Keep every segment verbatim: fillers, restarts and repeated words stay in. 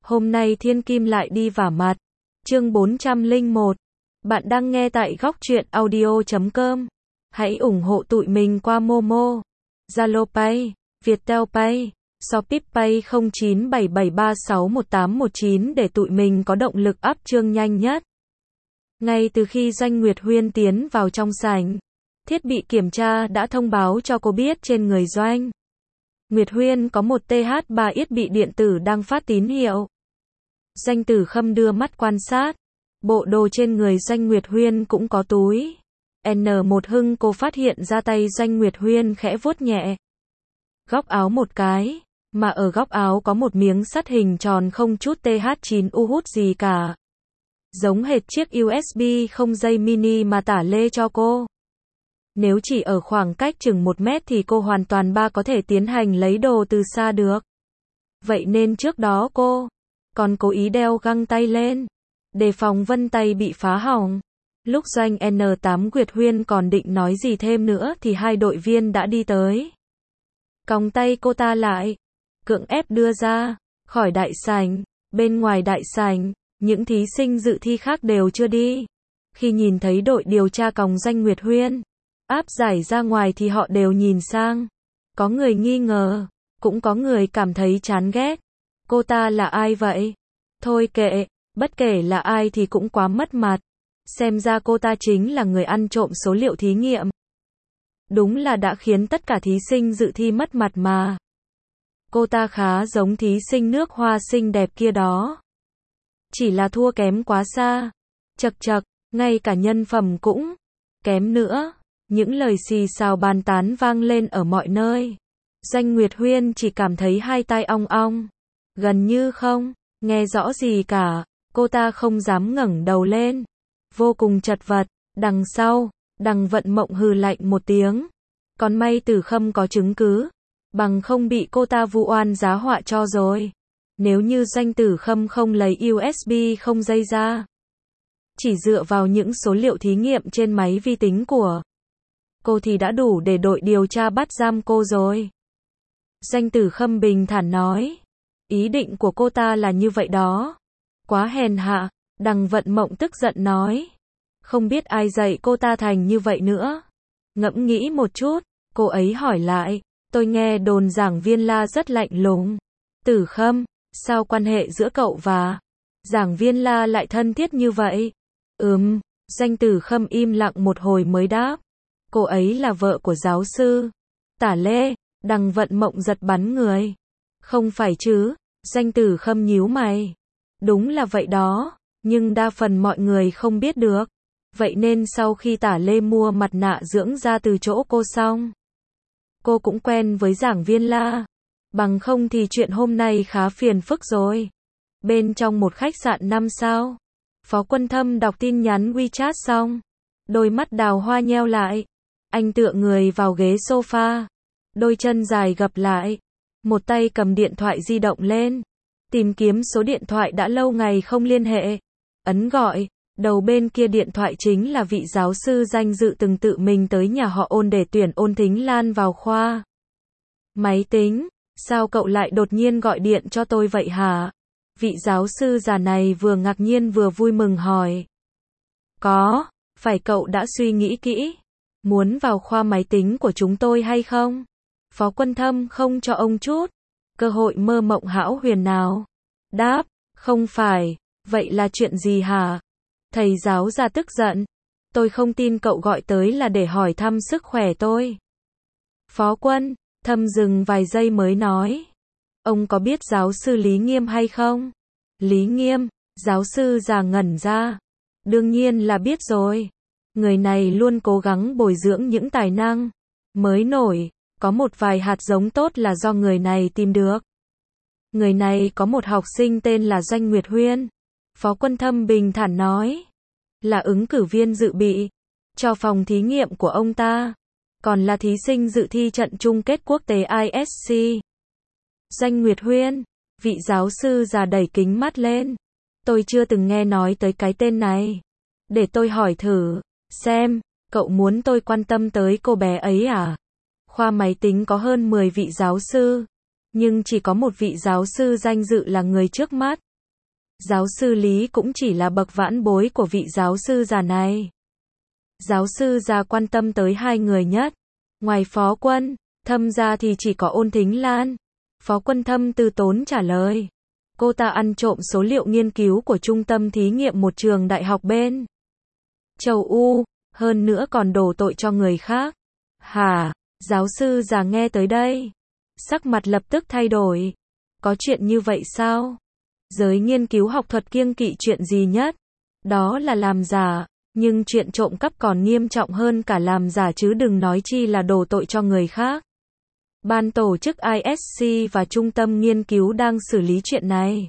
Hôm nay Thiên Kim lại đi vả mặt. Chương bốn trăm lẻ một. Bạn đang nghe tại góc truyện audio chấm com. Hãy ủng hộ tụi mình qua Momo, Zalo Pay, Viettel Pay, Shopee Pay không chín bảy bảy ba sáu một tám một chín để tụi mình có động lực up chương nhanh nhất. Ngay từ khi Doanh Nguyệt Huyên tiến vào trong sảnh, thiết bị kiểm tra đã thông báo cho cô biết trên người Doanh Nguyệt Huyên có một tê hát ba thiết bị điện tử đang phát tín hiệu. Doanh Tử Khâm đưa mắt quan sát, bộ đồ trên người Doanh Nguyệt Huyên cũng có túi. en một Hưng cô phát hiện ra tay Doanh Nguyệt Huyên khẽ vuốt nhẹ góc áo một cái, mà ở góc áo có một miếng sắt hình tròn không chút tê hát chín u hút gì cả. Giống hệt chiếc u ét bê không dây mini mà Tả Lê cho cô. Nếu chỉ ở khoảng cách chừng một mét thì cô hoàn toàn ba có thể tiến hành lấy đồ từ xa được. Vậy nên trước đó cô còn cố ý đeo găng tay lên, đề phòng vân tay bị phá hỏng. Lúc Doanh en tám Nguyệt Huyên còn định nói gì thêm nữa thì hai đội viên đã đi tới. Còng tay cô ta lại, cưỡng ép đưa ra khỏi đại sảnh. Bên ngoài đại sảnh, những thí sinh dự thi khác đều chưa đi. Khi nhìn thấy đội điều tra còng Doanh Nguyệt Huyên áp giải ra ngoài thì họ đều nhìn sang. Có người nghi ngờ, cũng có người cảm thấy chán ghét. Cô ta là ai vậy? Thôi kệ, bất kể là ai thì cũng quá mất mặt. Xem ra cô ta chính là người ăn trộm số liệu thí nghiệm. Đúng là đã khiến tất cả thí sinh dự thi mất mặt mà. Cô ta khá giống thí sinh nước Hoa xinh đẹp kia đó. Chỉ là thua kém quá xa. Chật chật, ngay cả nhân phẩm cũng kém nữa. Những lời xì xào bàn tán vang lên ở mọi nơi. Doanh Nguyệt Huyên chỉ cảm thấy hai tai ong ong. Gần như không nghe rõ gì cả. Cô ta không dám ngẩng đầu lên. Vô cùng chật vật. Đằng sau, Đằng Vận Mộng hừ lạnh một tiếng. Còn may Tử Khâm có chứng cứ, bằng không bị cô ta vu oan giá họa cho rồi. Nếu như Doanh Tử Khâm không lấy u ét bê không dây ra, chỉ dựa vào những số liệu thí nghiệm trên máy vi tính của cô thì đã đủ để đội điều tra bắt giam cô rồi. Doanh Tử Khâm bình thản nói. Ý định của cô ta là như vậy đó. Quá hèn hạ. Đằng Vận Mộng tức giận nói. Không biết ai dạy cô ta thành như vậy nữa. Ngẫm nghĩ một chút, cô ấy hỏi lại. Tôi nghe đồn Giảng Viên La rất lạnh lùng. Tử Khâm, sao quan hệ giữa cậu và Giảng Viên La lại thân thiết như vậy? Ừm, Doanh Tử Khâm im lặng một hồi mới đáp. Cô ấy là vợ của giáo sư Tả Lê. Đằng Vận Mộng giật bắn người. Không phải chứ? Doanh Tử Khâm nhíu mày. Đúng là vậy đó, nhưng đa phần mọi người không biết được. Vậy nên sau khi Tả Lê mua mặt nạ dưỡng da từ chỗ cô xong, cô cũng quen với Giảng Viên La. Bằng không thì chuyện hôm nay khá phiền phức rồi. Bên trong một khách sạn năm sao, Phó Quân Thâm đọc tin nhắn WeChat xong, đôi mắt đào hoa nheo lại. Anh tựa người vào ghế sofa, đôi chân dài gập lại, một tay cầm điện thoại di động lên, tìm kiếm số điện thoại đã lâu ngày không liên hệ. Ấn gọi, đầu bên kia điện thoại chính là vị giáo sư danh dự từng tự mình tới nhà họ Ôn để tuyển Ôn Thính Lan vào khoa máy tính. Sao cậu lại đột nhiên gọi điện cho tôi vậy hả? Vị giáo sư già này vừa ngạc nhiên vừa vui mừng hỏi. Có, phải cậu đã suy nghĩ kỹ, muốn vào khoa máy tính của chúng tôi hay không? Phó Quân Thâm không cho ông chút cơ hội mơ mộng hão huyền nào. Đáp, không phải. Vậy là chuyện gì hả? Thầy giáo già tức giận. Tôi không tin cậu gọi tới là để hỏi thăm sức khỏe tôi. Phó Quân Thâm dừng vài giây mới nói. Ông có biết giáo sư Lý Nghiêm hay không? Lý Nghiêm, giáo sư già ngẩn ra. Đương nhiên là biết rồi. Người này luôn cố gắng bồi dưỡng những tài năng mới nổi. Có một vài hạt giống tốt là do người này tìm được. Người này có một học sinh tên là Doanh Nguyệt Huyên. Phó Quân Thâm bình thản nói. Là ứng cử viên dự bị cho phòng thí nghiệm của ông ta. Còn là thí sinh dự thi trận chung kết quốc tế i ét xê. Doanh Nguyệt Huyên, vị giáo sư già đẩy kính mắt lên. Tôi chưa từng nghe nói tới cái tên này. Để tôi hỏi thử, xem, cậu muốn tôi quan tâm tới cô bé ấy à? Khoa máy tính có hơn mười vị giáo sư, nhưng chỉ có một vị giáo sư danh dự là người trước mắt. Giáo sư Lý cũng chỉ là bậc vãn bối của vị giáo sư già này. Giáo sư già quan tâm tới hai người nhất. Ngoài Phó Quân Thâm ra thì chỉ có Ôn Thính Lan. Phó Quân Thâm từ tốn trả lời. Cô ta ăn trộm số liệu nghiên cứu của trung tâm thí nghiệm một trường đại học bên châu U, hơn nữa còn đổ tội cho người khác. Hả? Giáo sư già nghe tới đây, sắc mặt lập tức thay đổi. Có chuyện như vậy sao? Giới nghiên cứu học thuật kiêng kỵ chuyện gì nhất? Đó là làm giả, nhưng chuyện trộm cắp còn nghiêm trọng hơn cả làm giả chứ đừng nói chi là đổ tội cho người khác. Ban tổ chức I S C và trung tâm nghiên cứu đang xử lý chuyện này.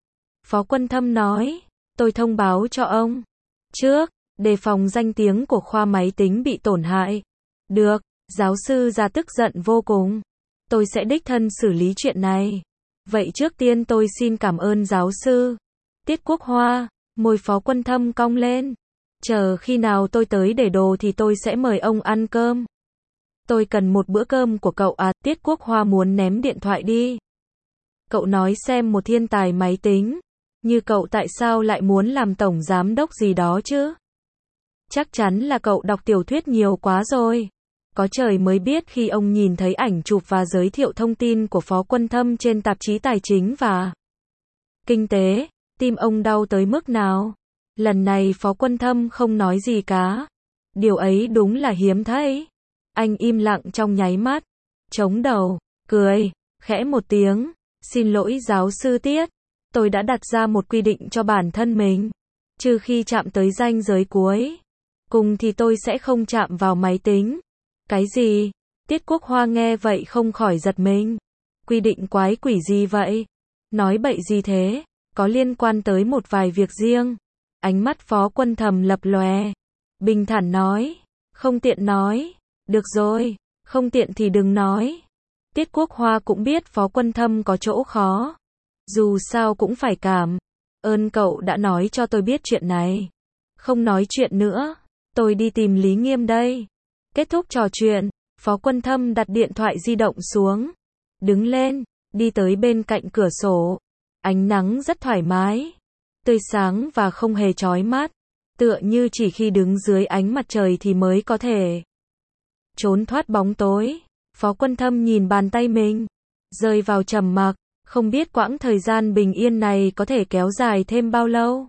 Phó Quân Thâm nói, tôi thông báo cho ông trước, đề phòng danh tiếng của khoa máy tính bị tổn hại. Được, giáo sư già tức giận vô cùng. Tôi sẽ đích thân xử lý chuyện này. Vậy trước tiên tôi xin cảm ơn giáo sư Tiết Quốc Hoa. Môi Phó Quân Thâm cong lên. Chờ khi nào tôi tới để đồ thì tôi sẽ mời ông ăn cơm. Tôi cần một bữa cơm của cậu à? Tiết Quốc Hoa muốn ném điện thoại đi. Cậu nói xem, một thiên tài máy tính như cậu tại sao lại muốn làm tổng giám đốc gì đó chứ? Chắc chắn là cậu đọc tiểu thuyết nhiều quá rồi. Có trời mới biết khi ông nhìn thấy ảnh chụp và giới thiệu thông tin của Phó Quân Thâm trên tạp chí Tài chính và Kinh tế, tim ông đau tới mức nào. Lần này Phó Quân Thâm không nói gì cả. Điều ấy đúng là hiếm thấy. Anh im lặng trong nháy mắt, chống đầu, cười, khẽ một tiếng. Xin lỗi giáo sư Tiết, tôi đã đặt ra một quy định cho bản thân mình. Trừ khi chạm tới ranh giới cuối cùng thì tôi sẽ không chạm vào máy tính. Cái gì? Tiết Quốc Hoa nghe vậy không khỏi giật mình. Quy định quái quỷ gì vậy? Nói bậy gì thế? Có liên quan tới một vài việc riêng. Ánh mắt Phó Quân Thâm lập lòe. Bình thản nói. Không tiện nói. Được rồi, không tiện thì đừng nói. Tiết Quốc Hoa cũng biết Phó Quân Thâm có chỗ khó. Dù sao cũng phải cảm ơn cậu đã nói cho tôi biết chuyện này. Không nói chuyện nữa, tôi đi tìm Lý Nghiêm đây. Kết thúc trò chuyện, Phó Quân Thâm đặt điện thoại di động xuống. Đứng lên, đi tới bên cạnh cửa sổ. Ánh nắng rất thoải mái, tươi sáng và không hề chói mắt. Tựa như chỉ khi đứng dưới ánh mặt trời thì mới có thể trốn thoát bóng tối. Phó Quân Thâm nhìn bàn tay mình, rơi vào trầm mặc, không biết quãng thời gian bình yên này có thể kéo dài thêm bao lâu.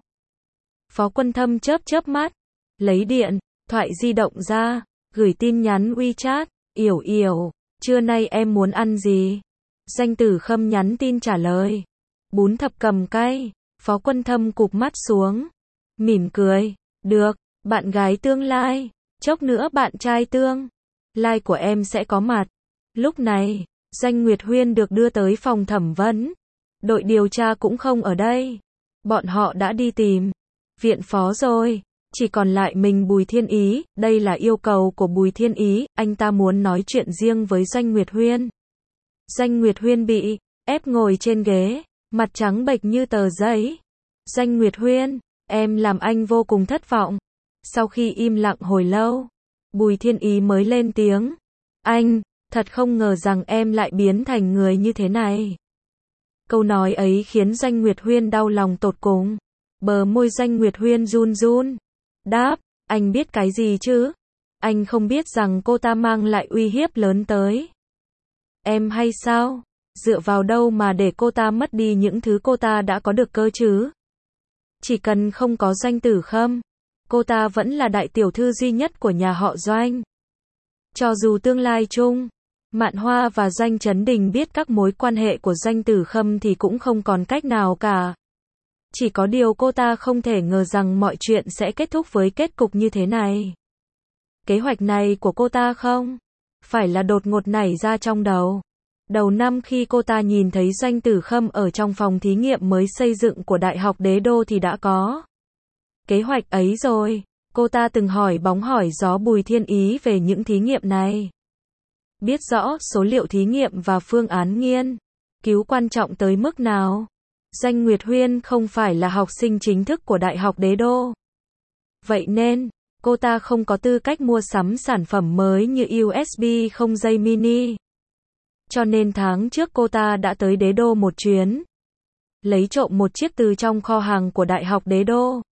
Phó Quân Thâm chớp chớp mắt, lấy điện thoại di động ra, gửi tin nhắn WeChat. Yểu Yểu, trưa nay em muốn ăn gì? Danh Tử Khâm nhắn tin trả lời. Bún thập cầm cay. Phó Quân Thâm cụp mắt xuống, mỉm cười. Được, bạn gái tương lai, chốc nữa bạn trai tương lai của em sẽ có mặt. Lúc này, Doanh Nguyệt Huyên được đưa tới phòng thẩm vấn. Đội điều tra cũng không ở đây. Bọn họ đã đi tìm viện phó rồi. Chỉ còn lại mình Bùi Thiên Ý. Đây là yêu cầu của Bùi Thiên Ý. Anh ta muốn nói chuyện riêng với Doanh Nguyệt Huyên. Doanh Nguyệt Huyên bị ép ngồi trên ghế, mặt trắng bệch như tờ giấy. Doanh Nguyệt Huyên, em làm anh vô cùng thất vọng. Sau khi im lặng hồi lâu, Bùi Thiên Ý mới lên tiếng. Anh, thật không ngờ rằng em lại biến thành người như thế này. Câu nói ấy khiến Doanh Nguyệt Huyên đau lòng tột cùng. Bờ môi Doanh Nguyệt Huyên run run. Đáp, anh biết cái gì chứ? Anh không biết rằng cô ta mang lại uy hiếp lớn tới em hay sao? Dựa vào đâu mà để cô ta mất đi những thứ cô ta đã có được cơ chứ? Chỉ cần không có Doanh Tử Khâm, cô ta vẫn là đại tiểu thư duy nhất của nhà họ Doanh. Cho dù tương lai chung, Mạn Hoa và Doanh Chấn Đình biết các mối quan hệ của Doanh Tử Khâm thì cũng không còn cách nào cả. Chỉ có điều cô ta không thể ngờ rằng mọi chuyện sẽ kết thúc với kết cục như thế này. Kế hoạch này của cô ta không phải là đột ngột nảy ra trong đầu. Đầu năm khi cô ta nhìn thấy Doanh Tử Khâm ở trong phòng thí nghiệm mới xây dựng của Đại học Đế Đô thì đã có kế hoạch ấy rồi. Cô ta từng hỏi bóng hỏi gió Bùi Thiên Ý về những thí nghiệm này. Biết rõ số liệu thí nghiệm và phương án nghiên cứu quan trọng tới mức nào. Doanh Nguyệt Huyên không phải là học sinh chính thức của Đại học Đế Đô. Vậy nên, cô ta không có tư cách mua sắm sản phẩm mới như u ét bê không dây mini. Cho nên tháng trước cô ta đã tới Đế Đô một chuyến. lấy trộm một chiếc từ trong kho hàng của Đại học Đế Đô.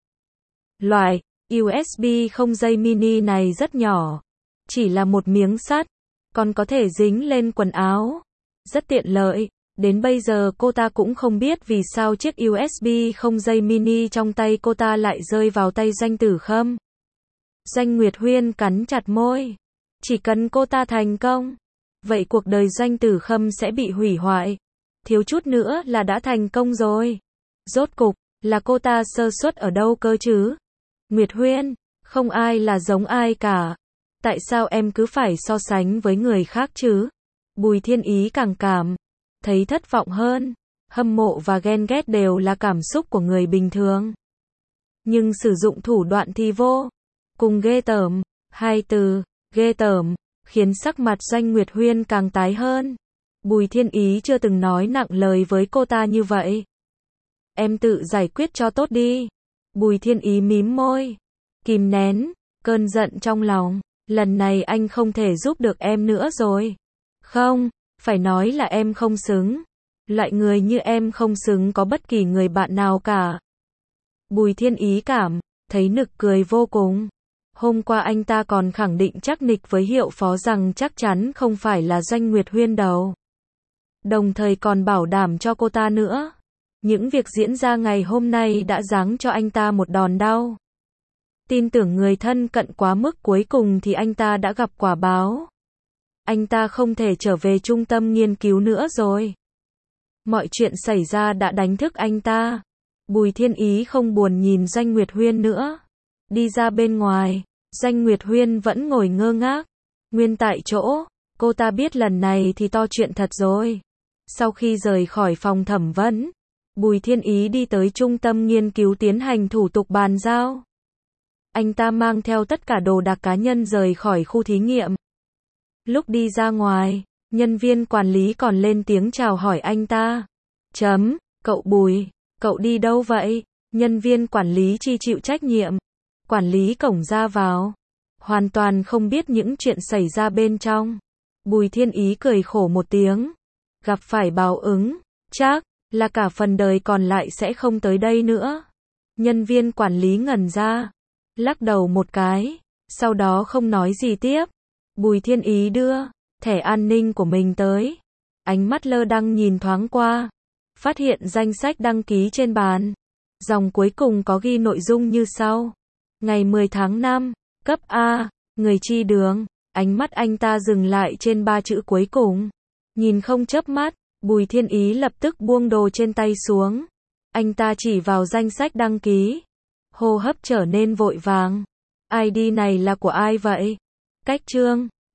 Loại u ét bê không dây mini này rất nhỏ, chỉ là một miếng sắt, còn có thể dính lên quần áo. Rất tiện lợi. Đến bây giờ cô ta cũng không biết vì sao chiếc u ét bê không dây mini trong tay cô ta lại rơi vào tay Doanh Tử Khâm. Doanh Nguyệt Huyên cắn chặt môi. Chỉ cần cô ta thành công, vậy cuộc đời Doanh Tử Khâm sẽ bị hủy hoại. Thiếu chút nữa là đã thành công rồi. Rốt cục, là cô ta sơ suất ở đâu cơ chứ? Nguyệt Huyên, không ai là giống ai cả. Tại sao em cứ phải so sánh với người khác chứ? Bùi Thiên Ý càng cảm thấy thất vọng hơn. Hâm mộ và ghen ghét đều là cảm xúc của người bình thường. Nhưng sử dụng thủ đoạn thì vô cùng ghê tởm. Hai từ, ghê tởm, khiến sắc mặt Doanh Nguyệt Huyên càng tái hơn. Bùi Thiên Ý chưa từng nói nặng lời với cô ta như vậy. Em tự giải quyết cho tốt đi. Bùi Thiên Ý mím môi, kìm nén cơn giận trong lòng. Lần này anh không thể giúp được em nữa rồi. Không, phải nói là em không xứng. Loại người như em không xứng có bất kỳ người bạn nào cả. Bùi Thiên Ý cảm thấy nực cười vô cùng. Hôm qua anh ta còn khẳng định chắc nịch với Hiệu Phó rằng chắc chắn không phải là Doanh Nguyệt Huyên đâu. Đồng thời còn bảo đảm cho cô ta nữa. Những việc diễn ra ngày hôm nay đã giáng cho anh ta một đòn đau. Tin tưởng người thân cận quá mức, cuối cùng thì anh ta đã gặp quả báo. Anh ta không thể trở về trung tâm nghiên cứu nữa rồi. Mọi chuyện xảy ra đã đánh thức anh ta. Bùi Thiên Ý không buồn nhìn Doanh Nguyệt Huyên nữa. Đi ra bên ngoài, Doanh Nguyệt Huyên vẫn ngồi ngơ ngác. Nguyên tại chỗ, cô ta biết lần này thì to chuyện thật rồi. Sau khi rời khỏi phòng thẩm vấn, Bùi Thiên Ý đi tới trung tâm nghiên cứu tiến hành thủ tục bàn giao. Anh ta mang theo tất cả đồ đạc cá nhân rời khỏi khu thí nghiệm. Lúc đi ra ngoài, nhân viên quản lý còn lên tiếng chào hỏi anh ta. Chấm, cậu Bùi, cậu đi đâu vậy? Nhân viên quản lý chi chịu trách nhiệm. Quản lý cổng ra vào. Hoàn toàn không biết những chuyện xảy ra bên trong. Bùi Thiên Ý cười khổ một tiếng. Gặp phải báo ứng, chắc là cả phần đời còn lại sẽ không tới đây nữa. Nhân viên quản lý ngẩn ra, lắc đầu một cái, sau đó không nói gì tiếp. Bùi Thiên Ý đưa thẻ an ninh của mình tới. Ánh mắt lơ đãng nhìn thoáng qua, phát hiện danh sách đăng ký trên bàn. Dòng cuối cùng có ghi nội dung như sau. Ngày mười tháng năm, cấp A, người chi đường. Ánh mắt anh ta dừng lại trên ba chữ cuối cùng. Nhìn không chớp mắt, Bùi Thiên Ý lập tức buông đồ trên tay xuống. Anh ta chỉ vào danh sách đăng ký. Hô hấp trở nên vội vàng. i đê này là của ai vậy? Cách chương